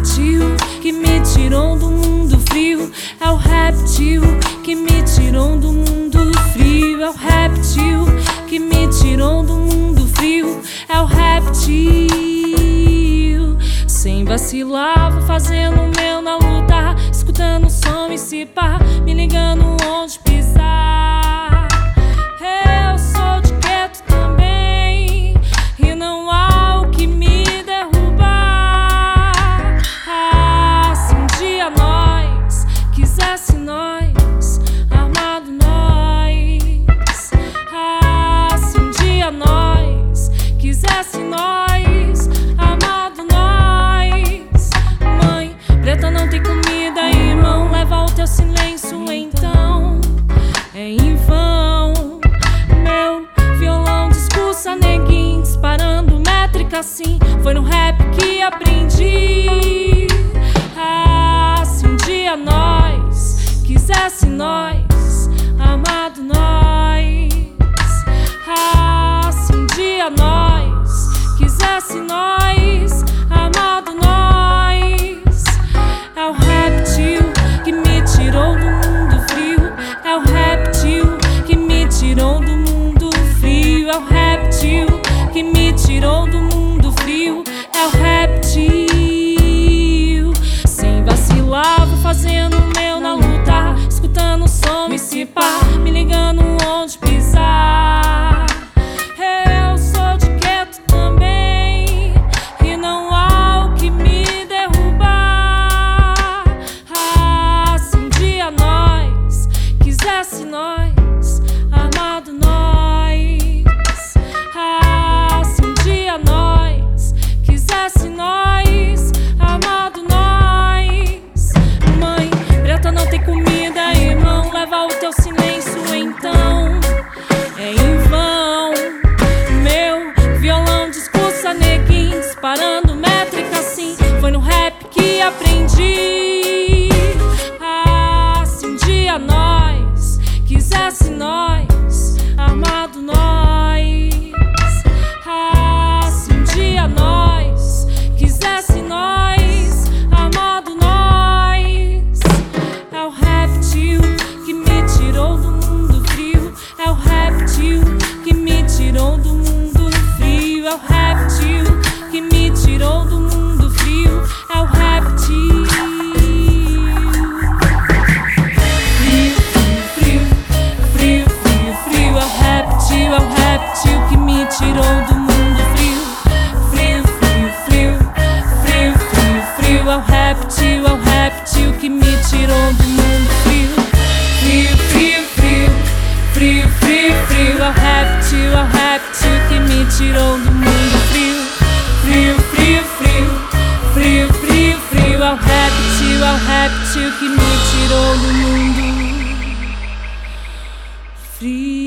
réptil que me tirou do mundo frio. É o réptil que me tirou do mundo frio. É o réptil que me tirou do mundo frio. É o réptil. Sem vacilar, vou fazendo o meu na luta, escutando o som e se pá, me ligando onde pisar. Eu sou de gueto também, e não há o que me derrubar. Ah, se um dia nós quisesse nós, armado nós. Ah, se um dia nós quisesse nós, armado nós. Mãe preta não tem comida, irmão, leva o teu silêncio então. É em vão. Meu violão discursa neguinho, disparando métrica assim. Foi no rap que aprendi. Ah, se um dia nós quisesse nós, amado nós. Ah, se um dia nós quisesse nós, amado nós. É o réptil que me tirou do mundo frio. É o réptil que me tirou do mundo frio. É o réptil que me tirou do mundo frio. É o réptil. Sem vacilar, vou fazendo o meu na luta, escutando o som e se pá, me ligando onde pisar. Eu sou de gueto também, e não há o que me derrubar. Ah, se um dia nós quisesse nós, armado nós. Ah, se um dia nós quisesse nós, amado nós. Mãe preta não tem comida, irmão, leva o teu silêncio então. É em vão. Meu violão discursa neguinho, disparando métrica assim. Foi no rap que aprendi. Ah, se um dia nós quisesse nós, armado nós. Ah, se um dia nós quisesse nós, amado nós. É o réptil que me tirou do mundo frio. É o réptil que me tirou do mundo frio. É o réptil que me tirou do mundo frio. É o réptil. Frio, frio, frio, frio, frio. É o réptil que me tirou do mundo frio. Frio, frio, frio, frio, frio, frio. É o réptil que me tirou do mundo frio. Frio, frio, frio, frio, frio, frio. É o réptil que me tirou do mundo frio. Frio, frio, frio, frio, frio, frio. É o réptil que me tirou do mundo frio.